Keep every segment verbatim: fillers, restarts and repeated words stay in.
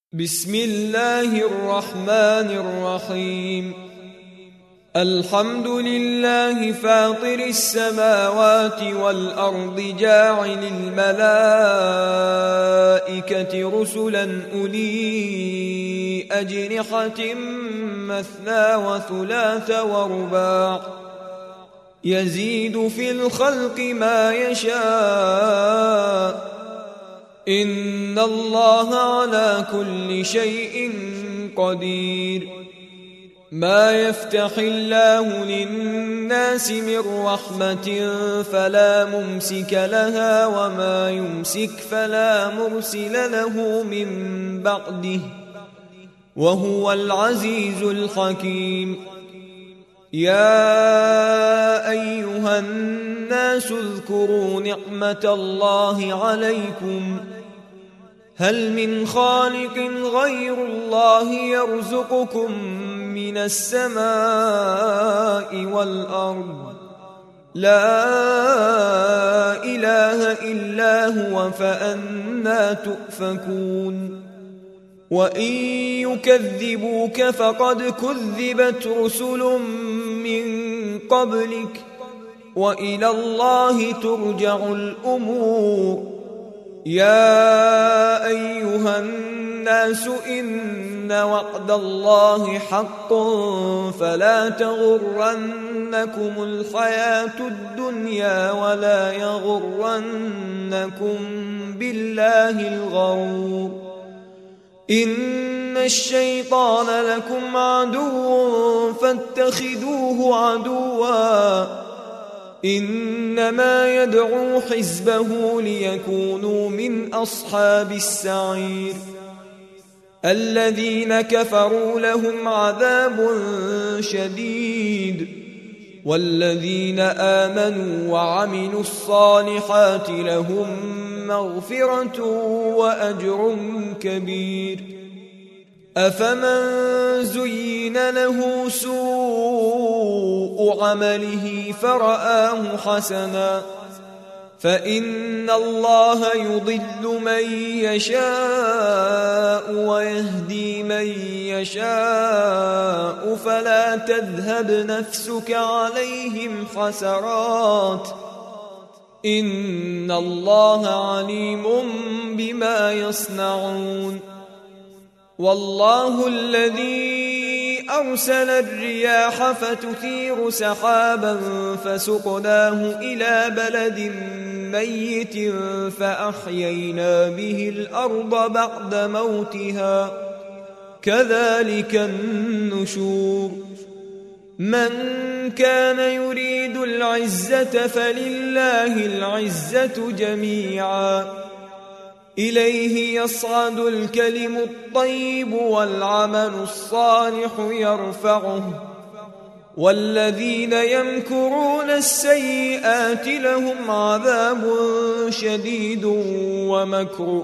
بسم الله الرحمن الرحيم. الحمد لله فاطر السماوات والأرض جاعل الملائكة رسلا أولي أجنحة مثنى وثلاث ورباع يزيد في الخلق ما يشاء إن الله على كل شيء قدير. ما يفتح الله للناس من رحمة فلا ممسك لها وما يمسك فلا مرسل له من بعده وهو العزيز الحكيم. يا أيها الناس اذكروا نعمة الله عليكم هل من خالق غير الله يرزقكم من السماء والأرض لا إله إلا هو فأنى تؤفكون. وإن يكذبوك فقد كذبت رسل من قبلك وإلى الله ترجع الأمور. يا أيها الناس إن وعد الله حق فلا تغرنكم الحياة الدنيا ولا يغرنكم بالله الغرور. إن الشيطان لكم عدو فاتخذوه عدوا إنما يدعو حزبه ليكونوا من أصحاب السعير. الذين كفروا لهم عذاب شديد والذين آمنوا وعملوا الصالحات لهم مغفرة وأجر كبير. أفمن زين له سوء عمله فرآه حسنا فإن الله يضل من يشاء ويهدي من يشاء فلا تذهب نفسك عليهم حسرات إن الله عليم بما يصنعون. والله الذي أرسل الرياح فتثير سحابا فسقناه إلى بلد ميت فأحيينا به الأرض بعد موتها كذلك النشور. من كان يريد العزة فلله العزة جميعا إليه يصعد الكلم الطيب والعمل الصالح يرفعه والذين يمكرون السيئات لهم عذاب شديد ومكر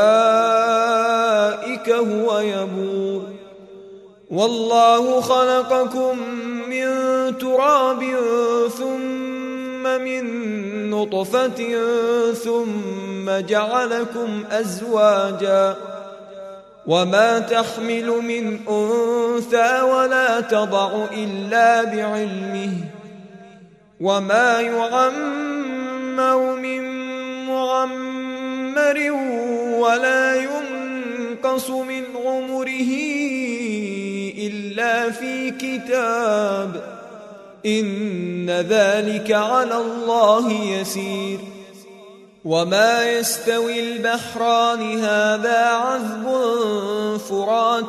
أولئك هو يبور. والله خلقكم من تراب ثم من نطفة ثم جعلكم أزواجا وما تحمل من أنثى ولا تضع إلا بعلمه وما يعمر من معمر ولا ينقص من عمره إلا في كتاب إن ذلك على الله يسير. وما يستوي البحران هذا عذب فرات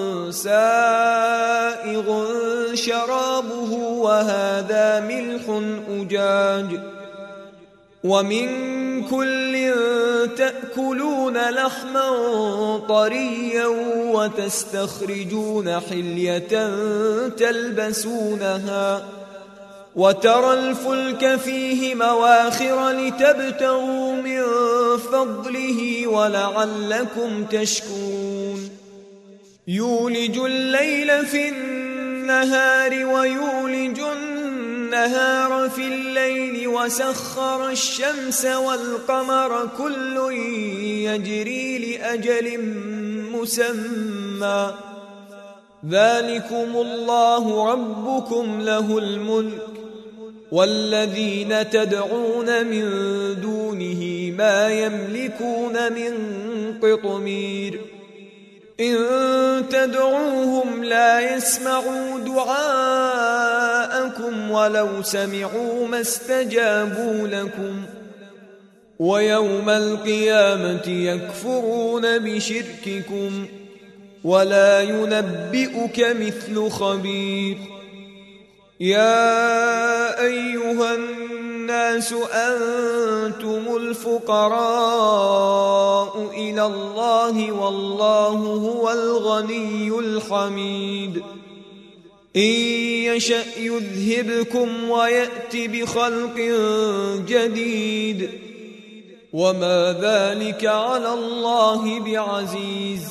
سائغ شرابه وهذا ملح أجاج ومن كل تأكلون لحما طريا وتستخرجون حلية تلبسونها وترى الفلك فيه مواخر لتبتغوا من فضله ولعلكم تشكرون. يولج الليل في النهار ويولج النهار في الليل وسخر الشمس والقمر كل يجري لأجل مسمى ذلكم الله ربكم له الملك والذين تدعون من دونه ما يملكون من قطمير إن تدعوهم لا يسمعوا دعاءكم ولو سمعوا ما استجابوا لكم ويوم القيامة يكفرون بشرككم ولا ينبئك مثل خبير يا أيها الناس أنتم الفقراء إلى الله والله هو الغني الحميد إن يشأ يذهبكم ويأت بخلق جديد وما ذلك على الله بعزيز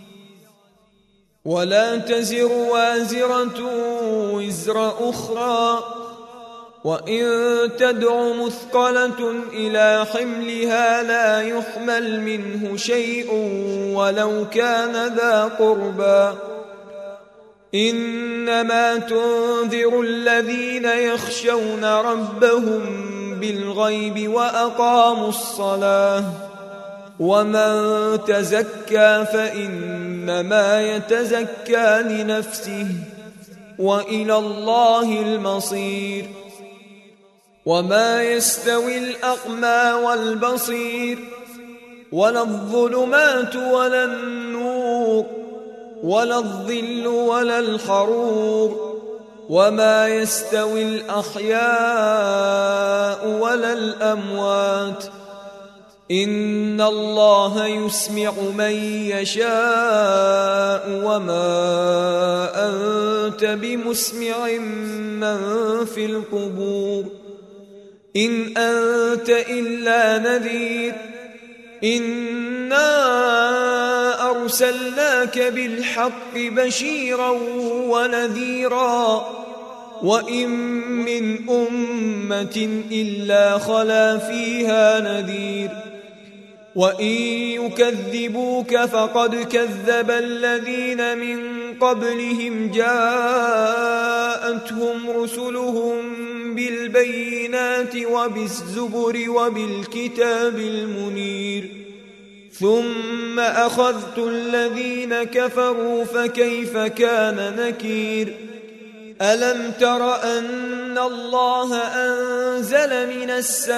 ولا تزر وازرة وزر أخرى وإن تدع مثقلة إلى حملها لا يحمل منه شيء ولو كان ذا قربى إنما تنذر الذين يخشون ربهم بالغيب وأقاموا الصلاة ومن تزكى فإنما يتزكى لنفسه وإلى الله المصير وما يستوي الأعمى والبصير ولا الظلمات ولا النور ولا الظل ولا الحرور وما يستوي الأحياء ولا الأموات إن الله يسمع من يشاء وما أنت بمسمع من في القبور إن أنت إلا نذير إنا أرسلناك بالحق بشيرا ونذيرا وإن من أمة إلا خلا فيها نذير وإن يكذبوك فقد كذب الذين من قبلهم جاءتهم رسلهم بالبينات وبالزبر وبالكتاب المنير ثم أخذت الذين كفروا فكيف كان نكير ألم تر أن الله أنزل من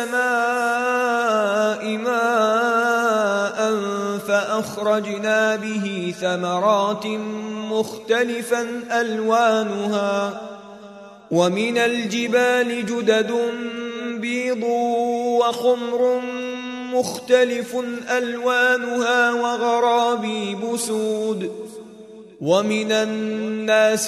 السماء ماء فأخرجنا به ثمرات مختلفا ألوانها ومن الجبال جدد بيض وحمر مختلف ألوانها وغرابيب سود ومن الناس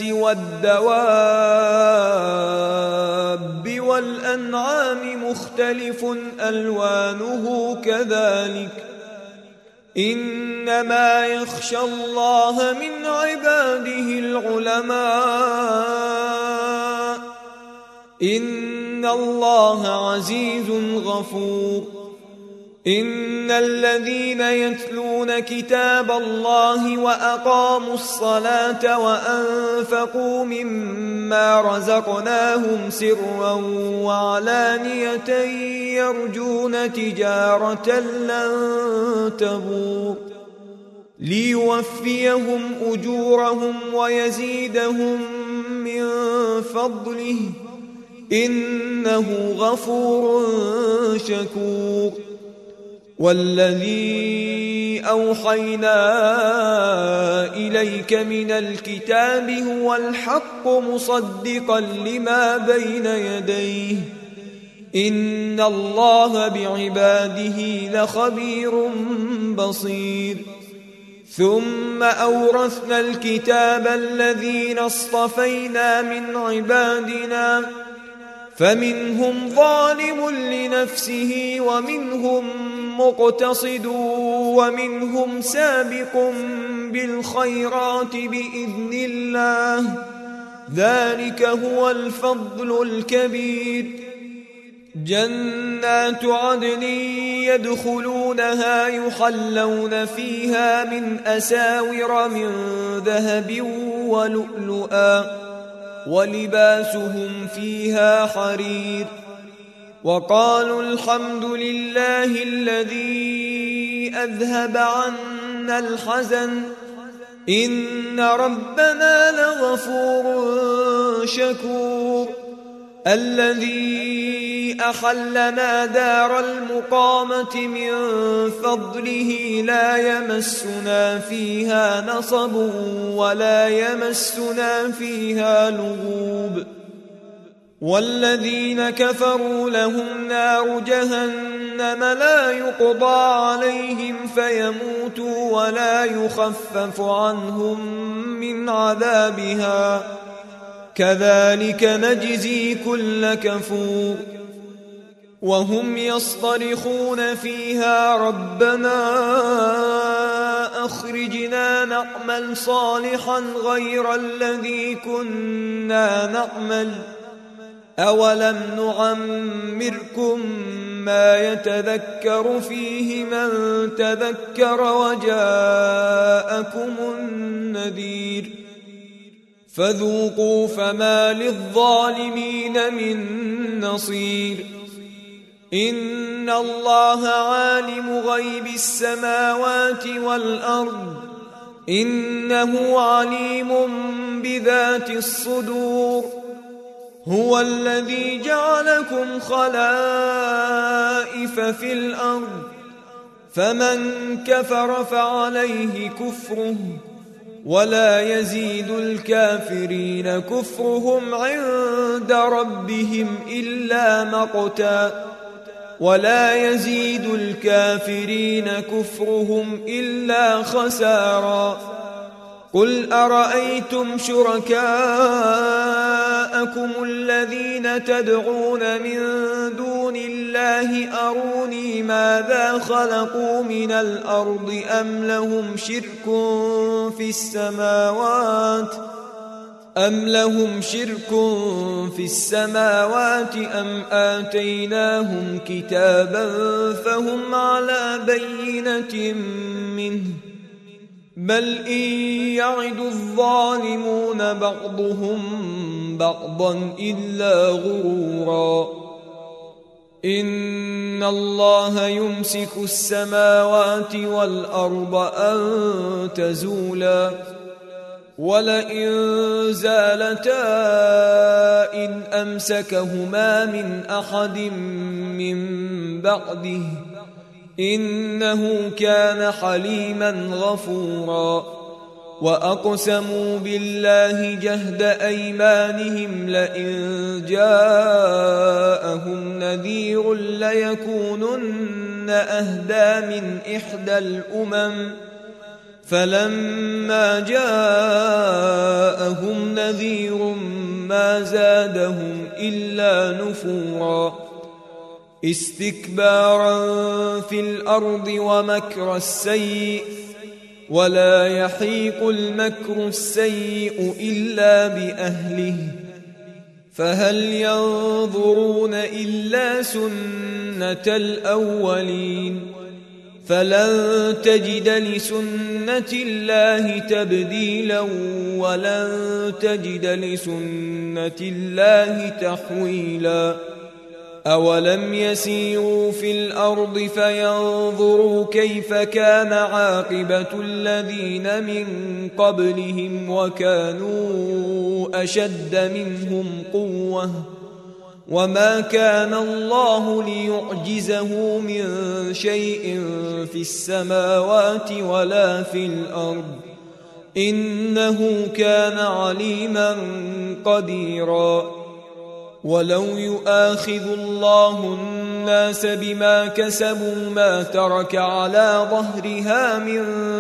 والدواب والأنعام مختلف ألوانه كذلك إنما يخشى الله من عباده العلماء إن الله عزيز غفور إن الذين يتلون كتاب الله وأقاموا الصلاة وأنفقوا مما رزقناهم سرا وعلانية يرجون تجارة لن تبور ليوفيهم أجورهم ويزيدهم من فضله إنه غفور شكور والذي أوحينا إليك من الكتاب هو الحق مصدقا لما بين يديه إن الله بعباده لخبير بصير ثم أورثنا الكتاب الذين اصطفينا من عبادنا فمنهم ظالم لنفسه ومنهم مقتصد ومنهم سابق بالخيرات بإذن الله ذلك هو الفضل الكبير جنات عدن يدخلون يدخلونها يحلون فيها من أساور من ذهب ولؤلؤا ولباسهم فيها حرير وقالوا الحمد لله الذي أذهب عنا الحزن إن ربنا لغفور شكور الذي أحلنا دار المقامة من فضله لا يمسنا فيها نصب ولا يمسنا فيها لغوب والذين كفروا لهم نار جهنم لا يقضى عليهم فيموتوا ولا يخفف عنهم من عذابها كذلك نجزي كل كفور وهم يصطرخون فيها ربنا أخرجنا نعمل صالحا غير الذي كنا نعمل أولم نعمركم ما يتذكر فيه من تذكر وجاءكم النذير فذوقوا فما للظالمين من نصير إن الله عالم غيب السماوات والأرض إنه عليم بذات الصدور هو الذي جعلكم خلائف في الأرض فمن كفر فعليه كفره ولا يزيد الكافرين كفرهم عند ربهم إلا مقتا ولا يزيد الكافرين كفرهم إلا خسارا قل أرأيتم شركاءكم الذين تدعون من دون الله أروني ماذا خلقوا من الأرض أم لهم شرك في السماوات أم لهم شرك في السماوات أم آتيناهم كتابا فهم على بينة منه بل إن يعد الظالمون بعضهم بعضا إلا غرورا إن الله يمسك السماوات والأرض أن تزولا ولئن زالتا إن أمسكهما من أحد من بعده إنه كان حليما غفورا وأقسموا بالله جهد أيمانهم لئن جاءهم نذير ليكونن أهدى من إحدى الأمم فلما جاءهم نذير ما زادهم إلا نفورا استكبارا في الأرض ومكر السيء ولا يحيق المكر السيء إلا بأهله فهل ينظرون إلا سنة الأولين فلن تجد لسنة الله تبديلا ولن تجد لسنة الله تحويلا أولم يسيروا في الأرض فينظروا كيف كان عاقبة الذين من قبلهم وكانوا أشد منهم قوة وما كان الله ليعجزه من شيء في السماوات ولا في الأرض إنه كان عليما قديرا ولو يؤاخذ الله الناس بما كسبوا ما ترك على ظهرها من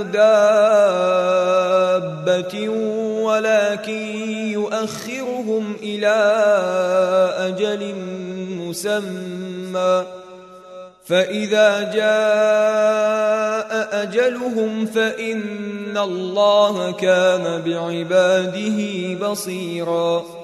دابة ولكن يؤخرهم إلى أجل مسمى فإذا جاء أجلهم فإن الله كان بعباده بصيرا